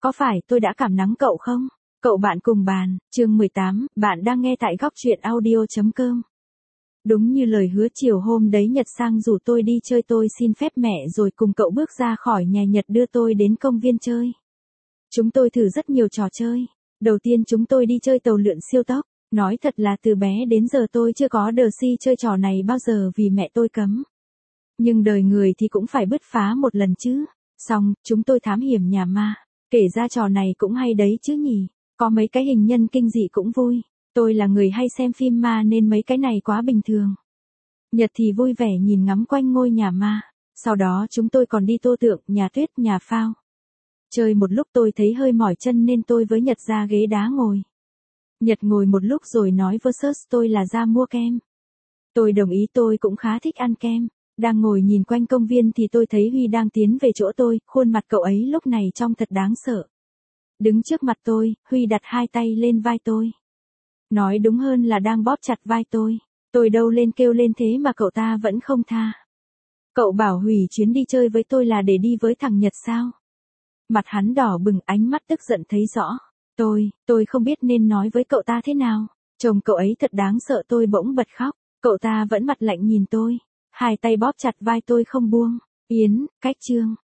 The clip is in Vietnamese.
Có phải tôi đã cảm nắng cậu không? Cậu bạn cùng bàn, chương 18, bạn đang nghe tại góc truyện audio.com. Đúng như lời hứa, chiều hôm đấy Nhật sang rủ tôi đi chơi, tôi xin phép mẹ rồi cùng cậu bước ra khỏi nhà. Nhật đưa tôi đến công viên chơi. Chúng tôi thử rất nhiều trò chơi. Đầu tiên chúng tôi đi chơi tàu lượn siêu tốc. Nói thật là từ bé đến giờ tôi chưa có đờ si chơi trò này bao giờ vì mẹ tôi cấm. Nhưng đời người thì cũng phải bứt phá một lần chứ. Xong, chúng tôi thám hiểm nhà ma. Kể ra trò này cũng hay đấy chứ nhỉ. Có mấy cái hình nhân kinh dị cũng vui. Tôi là người hay xem phim ma nên mấy cái này quá bình thường. Nhật thì vui vẻ nhìn ngắm quanh ngôi nhà ma. Sau đó chúng tôi còn đi tô tượng, nhà tuyết, nhà phao. Chơi một lúc tôi thấy hơi mỏi chân nên tôi với Nhật ra ghế đá ngồi. Nhật ngồi một lúc rồi nói versus tôi là ra mua kem. Tôi đồng ý, tôi cũng khá thích ăn kem. Đang ngồi nhìn quanh công viên thì tôi thấy Huy đang tiến về chỗ tôi, khuôn mặt cậu ấy lúc này trông thật đáng sợ. Đứng trước mặt tôi, Huy đặt hai tay lên vai tôi. Nói đúng hơn là đang bóp chặt vai tôi. Tôi đâu lên kêu lên thế mà cậu ta vẫn không tha. Cậu bảo hủy chuyến đi chơi với tôi là để đi với thằng Nhật sao? Mặt hắn đỏ bừng, ánh mắt tức giận thấy rõ. Tôi không biết nên nói với cậu ta thế nào. Trông cậu ấy thật đáng sợ, tôi bỗng bật khóc. Cậu ta vẫn mặt lạnh nhìn tôi. Hai tay bóp chặt vai tôi không buông. Yến, cách chương.